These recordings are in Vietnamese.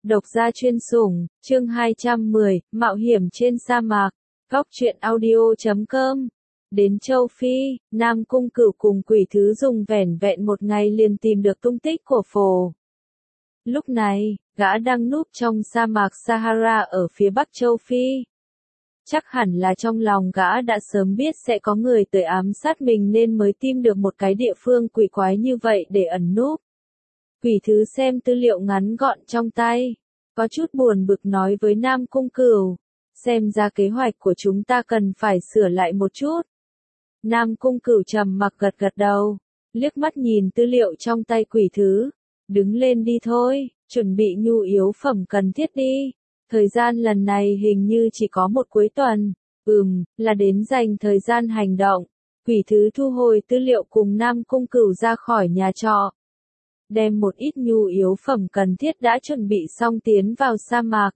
Độc gia chuyên sủng, chương 210, Mạo hiểm trên sa mạc. Góc truyện audio.com. Đến châu Phi, Nam Cung Cửu cùng Quỷ Thứ dùng vẻn vẹn một ngày liền tìm được tung tích của Phổ. Lúc này, gã đang núp trong sa mạc Sahara ở phía bắc châu Phi. Chắc hẳn là trong lòng gã đã sớm biết sẽ có người tới ám sát mình nên mới tìm được một cái địa phương quỷ quái như vậy để ẩn núp. Quỷ Thứ xem tư liệu ngắn gọn trong tay, có chút buồn bực nói với Nam Cung Cửu, xem ra kế hoạch của chúng ta cần phải sửa lại một chút. Nam Cung Cửu trầm mặc gật gật đầu, liếc mắt nhìn tư liệu trong tay Quỷ Thứ, đứng lên đi thôi, chuẩn bị nhu yếu phẩm cần thiết đi. Thời gian lần này hình như chỉ có một cuối tuần, là đến dành thời gian hành động. Quỷ Thứ thu hồi tư liệu cùng Nam Cung Cửu ra khỏi nhà trọ. Đem một ít nhu yếu phẩm cần thiết đã chuẩn bị xong tiến vào sa mạc.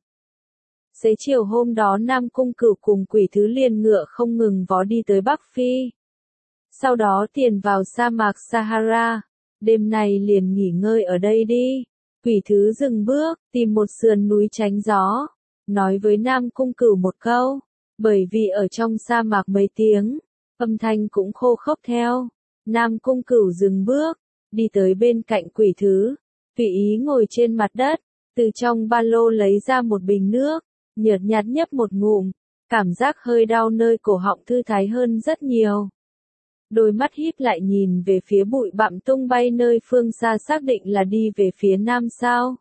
Xế chiều hôm đó Nam Cung Cửu cùng Quỷ Thứ liền ngựa không ngừng vó đi tới Bắc Phi. Sau đó tiền vào sa mạc Sahara, đêm này liền nghỉ ngơi ở đây đi. Quỷ Thứ dừng bước, tìm một sườn núi tránh gió, nói với Nam Cung Cửu một câu, bởi vì ở trong sa mạc mấy tiếng, âm thanh cũng khô khốc theo. Nam Cung Cửu dừng bước, đi tới bên cạnh Quỷ Thứ, tùy ý ngồi trên mặt đất, từ trong ba lô lấy ra một bình nước, nhợt nhạt nhấp một ngụm, cảm giác hơi đau nơi cổ họng thư thái hơn rất nhiều. Đôi mắt híp lại nhìn về phía bụi bặm tung bay nơi phương xa xác định là đi về phía nam sao.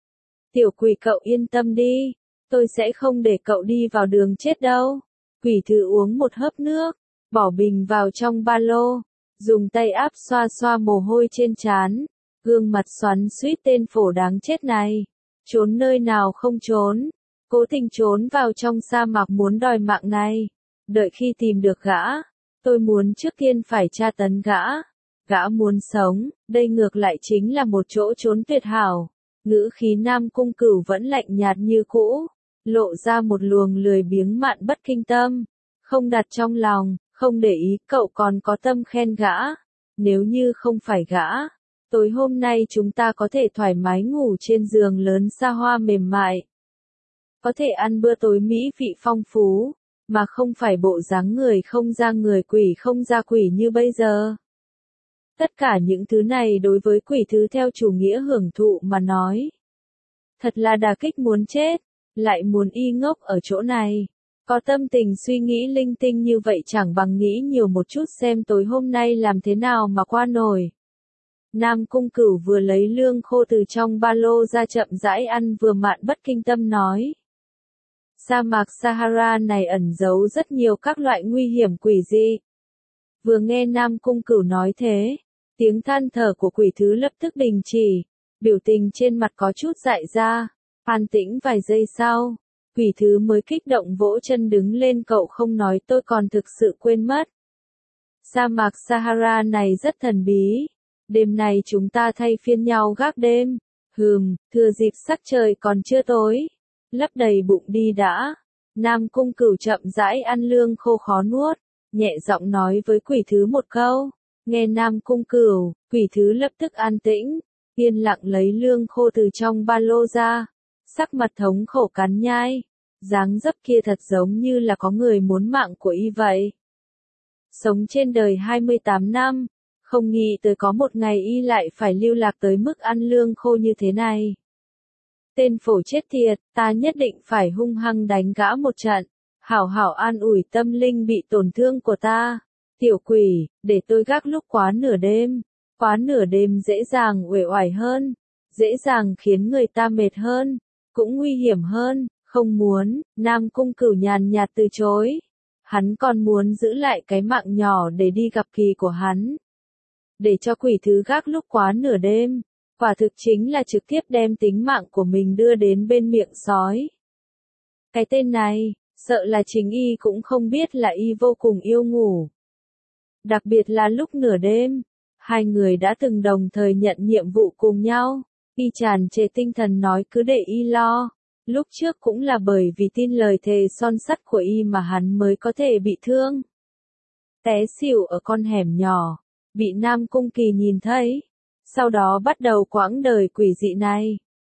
Tiểu Quỷ cậu yên tâm đi, tôi sẽ không để cậu đi vào đường chết đâu. Quỷ Thứ uống một hớp nước, bỏ bình vào trong ba lô, dùng tay áp xoa xoa mồ hôi trên trán, gương mặt xoắn xuýt tên Phổ đáng chết này. Trốn nơi nào không trốn, cố tình trốn vào trong sa mạc muốn đòi mạng này. Đợi khi tìm được gã, tôi muốn trước tiên phải tra tấn gã. Gã muốn sống, đây ngược lại chính là một chỗ trốn tuyệt hảo. Ngữ khí Nam Cung Cửu vẫn lạnh nhạt như cũ, lộ ra một luồng lười biếng mạn bất kinh tâm, không đặt trong lòng, không để ý. Cậu còn có tâm khen gã. Nếu như không phải gã, tối hôm nay chúng ta có thể thoải mái ngủ trên giường lớn xa hoa mềm mại. Có thể ăn bữa tối mỹ vị phong phú, mà không phải bộ dáng người không ra người quỷ không ra quỷ như bây giờ. Tất cả những thứ này đối với Quỷ Thứ theo chủ nghĩa hưởng thụ mà nói, thật là đả kích muốn chết, lại muốn y ngốc ở chỗ này. Có tâm tình suy nghĩ linh tinh như vậy chẳng bằng nghĩ nhiều một chút xem tối hôm nay làm thế nào mà qua nổi. Nam Cung Cửu vừa lấy lương khô từ trong ba lô ra chậm rãi ăn vừa mạn bất kinh tâm nói. Sa mạc Sahara này ẩn giấu rất nhiều các loại nguy hiểm quỷ dị. Vừa nghe Nam Cung Cửu nói thế, tiếng than thở của Quỷ Thứ lập tức đình chỉ, biểu tình trên mặt có chút dại ra. An tĩnh vài giây sau, Quỷ Thứ mới kích động vỗ chân đứng lên, cậu không nói tôi còn thực sự quên mất. Sa mạc Sahara này rất thần bí, đêm nay chúng ta thay phiên nhau gác đêm. Thừa dịp sắc trời còn chưa tối, lấp đầy bụng đi đã. Nam Cung Cửu chậm rãi ăn lương khô khó nuốt, nhẹ giọng nói với Quỷ Thứ một câu. Nghe Nam Cung Cửu, Quỷ Thứ lập tức an tĩnh, yên lặng lấy lương khô từ trong ba lô ra, sắc mặt thống khổ cắn nhai, dáng dấp kia thật giống như là có người muốn mạng của y vậy. Sống trên đời 28 năm, không nghĩ tới có một ngày y lại phải lưu lạc tới mức ăn lương khô như thế này. Tên Phổ chết tiệt, ta nhất định phải hung hăng đánh gã một trận, hảo hảo an ủi tâm linh bị tổn thương của ta. Tiểu Quỷ, để tôi gác lúc quá nửa đêm dễ dàng uể oải hơn, dễ dàng khiến người ta mệt hơn, cũng nguy hiểm hơn, không muốn. Nam Cung Cửu nhàn nhạt từ chối, hắn còn muốn giữ lại cái mạng nhỏ để đi gặp kỳ của hắn. Để cho Quỷ Thứ gác lúc quá nửa đêm, quả thực chính là trực tiếp đem tính mạng của mình đưa đến bên miệng sói. Cái tên này, sợ là chính y cũng không biết là y vô cùng yêu ngủ. Đặc biệt là lúc nửa đêm, hai người đã từng đồng thời nhận nhiệm vụ cùng nhau. Y tràn trề tinh thần nói cứ để y lo. Lúc trước cũng là bởi vì tin lời thề son sắt của y mà hắn mới có thể bị thương. Té xỉu ở con hẻm nhỏ, bị Nam Cung Kỳ nhìn thấy. Sau đó bắt đầu quãng đời quỷ dị này.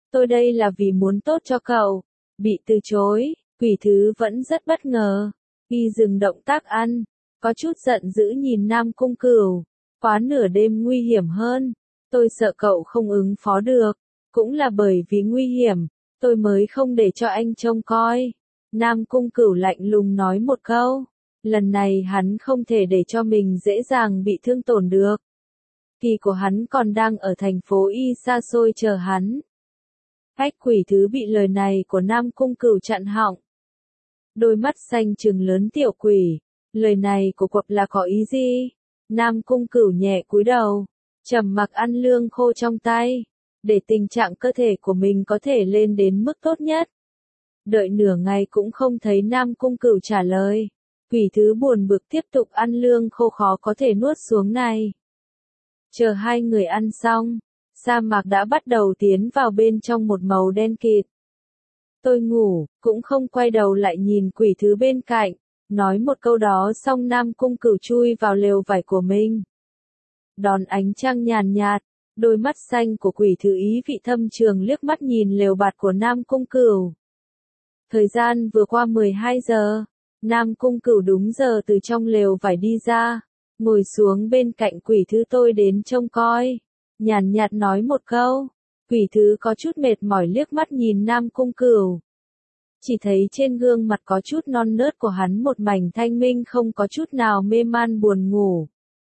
Tôi đây là vì muốn tốt cho cậu. Bị từ chối, quỷ thứ vẫn rất bất ngờ. Y dừng động tác ăn, có chút giận dữ nhìn Nam Cung Cửu. Quá nửa đêm nguy hiểm hơn. Tôi sợ cậu không ứng phó được. Cũng là bởi vì nguy hiểm, tôi mới không để cho anh trông coi. Nam Cung Cửu lạnh lùng nói một câu. Lần này hắn không thể để cho mình dễ dàng bị thương tổn được. Kỳ của hắn còn đang ở thành phố Y xa xôi chờ hắn. Hách quỷ thứ bị lời này của Nam Cung Cửu chặn họng. Đôi mắt xanh trừng lớn tiểu quỷ. Lời này của quặp là có ý gì? Nam Cung Cửu nhẹ cúi đầu. Trầm mặc ăn lương khô trong tay. Để tình trạng cơ thể của mình có thể lên đến mức tốt nhất. Đợi nửa ngày cũng không thấy Nam Cung Cửu trả lời. Quỷ thứ buồn bực tiếp tục ăn lương khô khó có thể nuốt xuống này. Chờ hai người ăn xong, sa mạc đã bắt đầu tiến vào bên trong một màu đen kịt. Tôi ngủ, cũng không quay đầu lại nhìn quỷ thứ bên cạnh, nói một câu đó xong Nam Cung Cửu chui vào lều vải của mình. Đón ánh trăng nhàn nhạt, đôi mắt xanh của quỷ thứ ý vị thâm trường liếc mắt nhìn lều bạt của Nam Cung Cửu. Thời gian vừa qua 12 giờ, Nam Cung Cửu đúng giờ từ trong lều vải đi ra, ngồi xuống bên cạnh quỷ thứ tôi đến trông coi. Nhàn nhạt nói một câu, quỷ thứ có chút mệt mỏi liếc mắt nhìn Nam Cung Cửu. Chỉ thấy trên gương mặt có chút non nớt của hắn một mảnh thanh minh không có chút nào mê man buồn ngủ.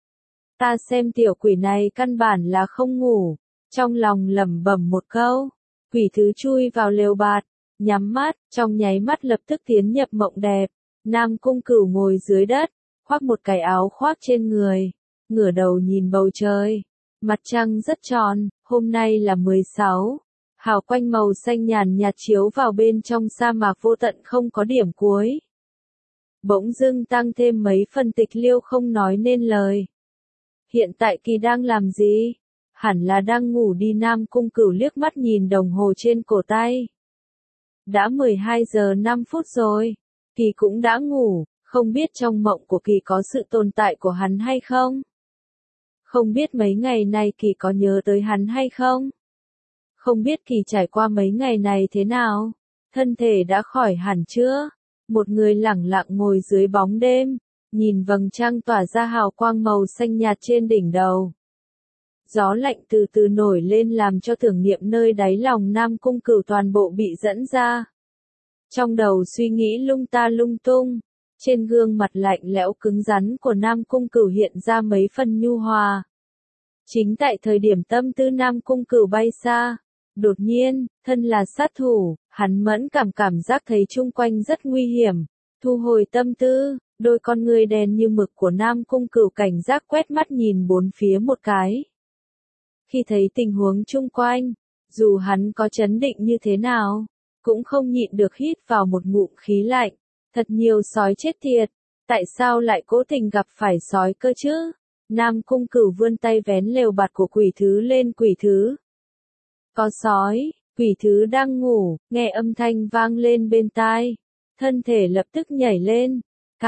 Ta xem tiểu quỷ này căn bản là không ngủ, trong lòng lẩm bẩm một câu, quỷ thứ chui vào lều bạt, nhắm mắt, trong nháy mắt lập tức tiến nhập mộng đẹp. Nam Cung Cửu ngồi dưới đất, khoác một cái áo khoác trên người, ngửa đầu nhìn bầu trời. Mặt trăng rất tròn, hôm nay là 16. Hào quanh màu xanh nhàn nhạt chiếu vào bên trong sa mạc vô tận không có điểm cuối. Bỗng dưng tăng thêm mấy phần tịch liêu không nói nên lời. Hiện tại Kỳ đang làm gì? Hẳn là đang ngủ đi. Nam Cung Cửu liếc mắt nhìn đồng hồ trên cổ tay. Đã 12 giờ 5 phút rồi. Kỳ cũng đã ngủ, không biết trong mộng của Kỳ có sự tồn tại của hắn hay không? Không biết mấy ngày này Kỳ có nhớ tới hắn hay không? Không biết Kỳ trải qua mấy ngày này thế nào? Thân thể đã khỏi hẳn chưa? Một người lẳng lặng ngồi dưới bóng đêm, nhìn vầng trăng tỏa ra hào quang màu xanh nhạt trên đỉnh đầu. Gió lạnh từ từ nổi lên làm cho tưởng niệm nơi đáy lòng Nam Cung Cửu toàn bộ bị dẫn ra. Trong đầu suy nghĩ lung ta lung tung, trên gương mặt lạnh lẽo cứng rắn của Nam Cung Cửu hiện ra mấy phần nhu hòa. Chính tại thời điểm tâm tư Nam Cung Cửu bay xa, đột nhiên, thân là sát thủ, hắn mẫn cảm giác thấy chung quanh rất nguy hiểm, thu hồi tâm tư, đôi con ngươi đen như mực của Nam Cung Cửu cảnh giác quét mắt nhìn bốn phía một cái. Khi thấy tình huống chung quanh, dù hắn có chấn định như thế nào, cũng không nhịn được hít vào một ngụm khí lạnh. Thật nhiều sói chết tiệt, tại sao lại cố tình gặp phải sói cơ chứ? Nam Cung Cửu vươn tay vén lều bạt của quỷ thứ lên. Quỷ thứ. Có sói, quỷ thứ đang ngủ, nghe âm thanh vang lên bên tai. Thân thể lập tức nhảy lên.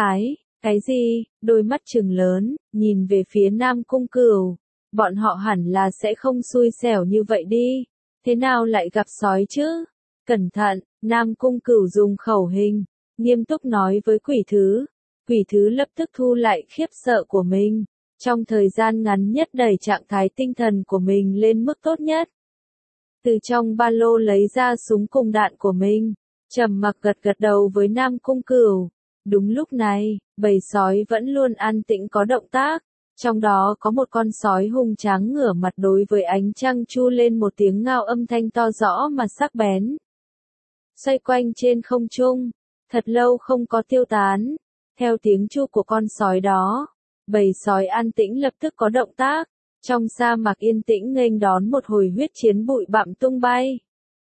Cái gì? Đôi mắt trừng lớn, nhìn về phía Nam Cung Cửu. Bọn họ hẳn là sẽ không xui xẻo như vậy đi. Thế nào lại gặp sói chứ? Cẩn thận, Nam Cung Cửu dùng khẩu hình, nghiêm túc nói với quỷ thứ. Quỷ thứ lập tức thu lại khiếp sợ của mình. Trong thời gian ngắn nhất đẩy trạng thái tinh thần của mình lên mức tốt nhất. Từ trong ba lô lấy ra súng cùng đạn của mình. Trầm mặc gật đầu với Nam Cung Cửu. Đúng lúc này, bầy sói vẫn luôn an tĩnh có động tác. Trong đó có một con sói hung tráng ngửa mặt đối với ánh trăng chu lên một tiếng ngao âm thanh to rõ mà sắc bén. Xoay quanh trên không trung, thật lâu không có tiêu tán. Theo tiếng chu của con sói đó, bầy sói an tĩnh lập tức có động tác. Trong sa mạc yên tĩnh nghênh đón một hồi huyết chiến bụi bặm tung bay.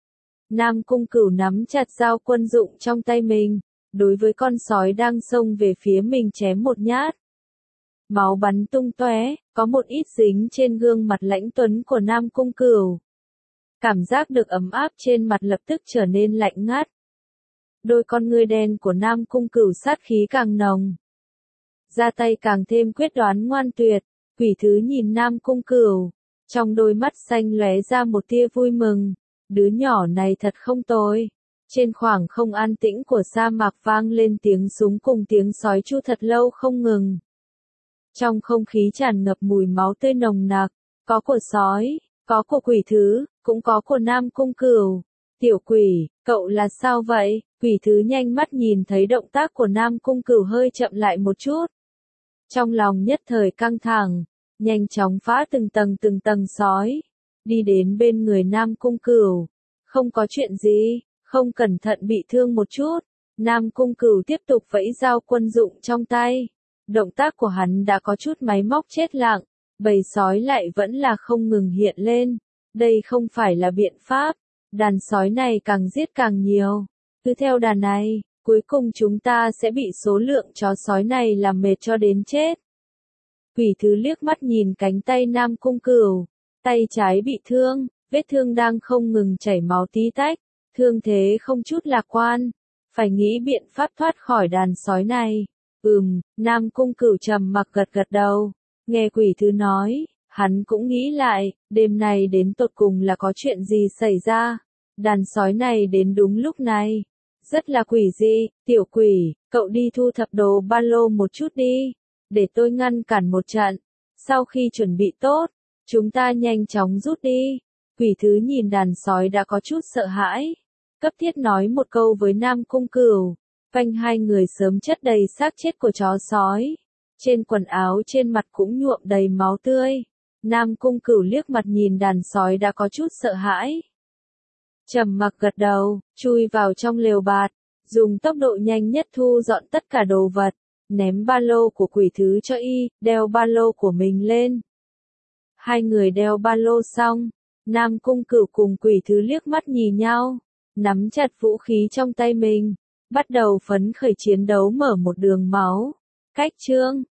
Nam Cung Cửu nắm chặt dao quân dụng trong tay mình, đối với con sói đang xông về phía mình chém một nhát. Máu bắn tung tóe, có một ít dính trên gương mặt lãnh tuấn của Nam Cung Cửu. Cảm giác được ấm áp trên mặt lập tức trở nên lạnh ngắt. Đôi con ngươi đen của Nam Cung Cửu sát khí càng nồng. Ra tay càng thêm quyết đoán ngoan tuyệt. Quỷ thứ nhìn Nam Cung Cửu, trong đôi mắt xanh lóe ra một tia vui mừng. Đứa nhỏ này thật không tồi. Trên khoảng không an tĩnh của sa mạc vang lên tiếng súng cùng tiếng sói chu thật lâu không ngừng. Trong không khí tràn ngập mùi máu tươi nồng nặc, có của sói, có của quỷ thứ, cũng có của Nam Cung Cửu. Tiểu quỷ, cậu là sao vậy? Quỷ thứ nhanh mắt nhìn thấy động tác của Nam Cung Cửu hơi chậm lại một chút. Trong lòng nhất thời căng thẳng, nhanh chóng phá từng tầng sói, đi đến bên người Nam Cung Cửu. Không có chuyện gì, không cẩn thận bị thương một chút. Nam Cung Cửu tiếp tục vẫy dao quân dụng trong tay. Động tác của hắn đã có chút máy móc chết lặng, bầy sói lại vẫn là không ngừng hiện lên. Đây không phải là biện pháp, đàn sói này càng giết càng nhiều. Cứ theo đà này, cuối cùng chúng ta sẽ bị số lượng chó sói này làm mệt cho đến chết. Quỷ thứ liếc mắt nhìn cánh tay Nam Cung Cửu, tay trái bị thương, vết thương đang không ngừng chảy máu tí tách, thương thế không chút lạc quan, phải nghĩ biện pháp thoát khỏi đàn sói này. Nam Cung Cửu trầm mặc gật gật đầu, nghe quỷ thứ nói, hắn cũng nghĩ lại, đêm này đến tột cùng là có chuyện gì xảy ra, đàn sói này đến đúng lúc này, rất là quỷ dị. Tiểu quỷ, cậu đi thu thập đồ ba lô một chút đi, để tôi ngăn cản một trận, sau khi chuẩn bị tốt, chúng ta nhanh chóng rút đi. Quỷ thứ nhìn đàn sói đã có chút sợ hãi, cấp thiết nói một câu với Nam Cung Cửu. Quanh hai người sớm chất đầy xác chết của chó sói, trên quần áo trên mặt cũng nhuộm đầy máu tươi. Nam Cung Cửu liếc mặt nhìn đàn sói đã có chút sợ hãi, trầm mặc gật đầu, chui vào trong lều bạt, dùng tốc độ nhanh nhất thu dọn tất cả đồ vật, ném ba lô của quỷ thứ cho y, đeo ba lô của mình lên. Hai người đeo ba lô xong, Nam Cung Cửu cùng quỷ thứ liếc mắt nhìn nhau, nắm chặt vũ khí trong tay mình, bắt đầu phấn khởi chiến đấu mở một đường máu. Cách chương